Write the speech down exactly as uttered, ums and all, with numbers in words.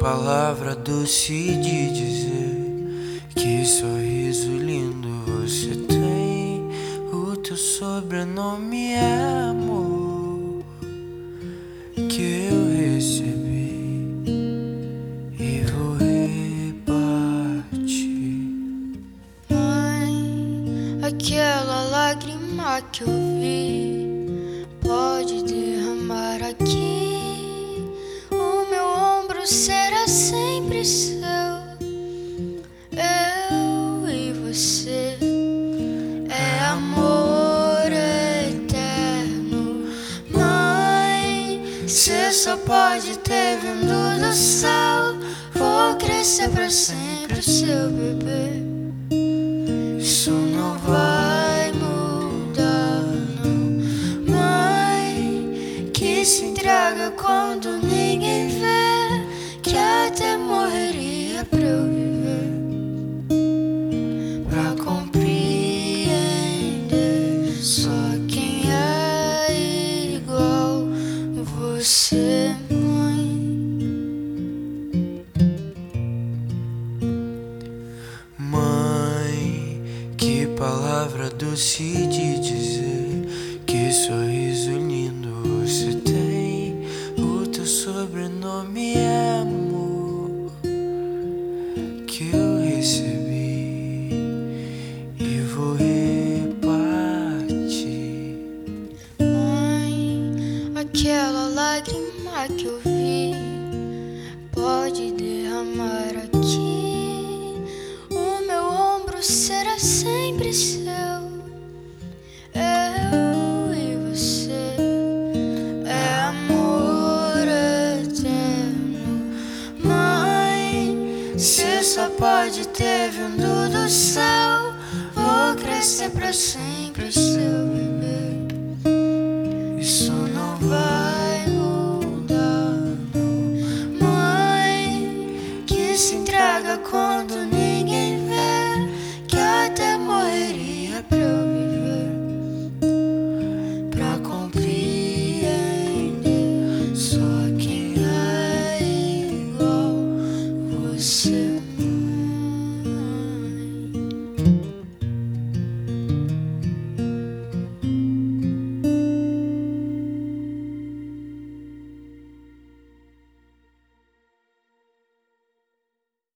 palavra doce de dizer, que sorriso lindo você tem. O teu sobrenome é amor, que eu recebi e vou repartir. Mãe, aquela lágrima que eu vi pode derramar aqui. O meu ombro será sempre seu, eu e você. É amor eterno. Mãe, cê só pode ter vindo do céu. Vou crescer pra sempre, seu bebê. Isso não vai mudar, não. Mãe, que se entrega quando ninguém vê, que até morreria pra eu viver, pra compreender só quem é igual você, mãe. Mãe, que palavra doce de dizer, que sorriso lindo você tem. O teu sobrenome é amor, que eu recebi e vou repartir. Mãe, aquela lágrima que eu vi pode derramar aqui. O meu ombro será sempre seu, eu e você. É amor eterno. Mãe, cê só pode ter vindo do céu. Vou crescer pra sempre,